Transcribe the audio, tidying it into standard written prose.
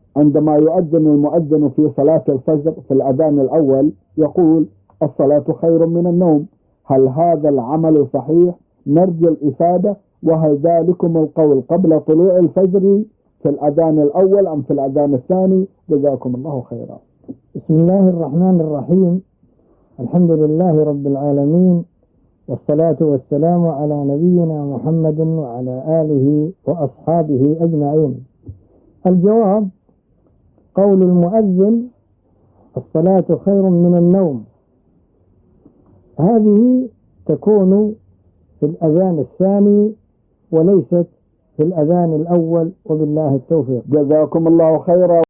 عندما يؤذن المؤذن في صلاة الفجر في الأذان الأول يقول الصلاة خير من النوم، هل هذا العمل صحيح؟ نرجو الإفادة، وهل ذلكم القول قبل طلوع الفجر في الأذان الأول أم في الأذان الثاني؟ جزاكم الله خيرا. بسم الله الرحمن الرحيم، الحمد لله رب العالمين، والصلاة والسلام على نبينا محمد وعلى آله وأصحابه أجمعين. الجواب: قول المؤذن الصلاة خير من النوم هذه تكون في الأذان الثاني وليست في الأذان الأول، وبالله التوفيق. جزاكم الله خيرا.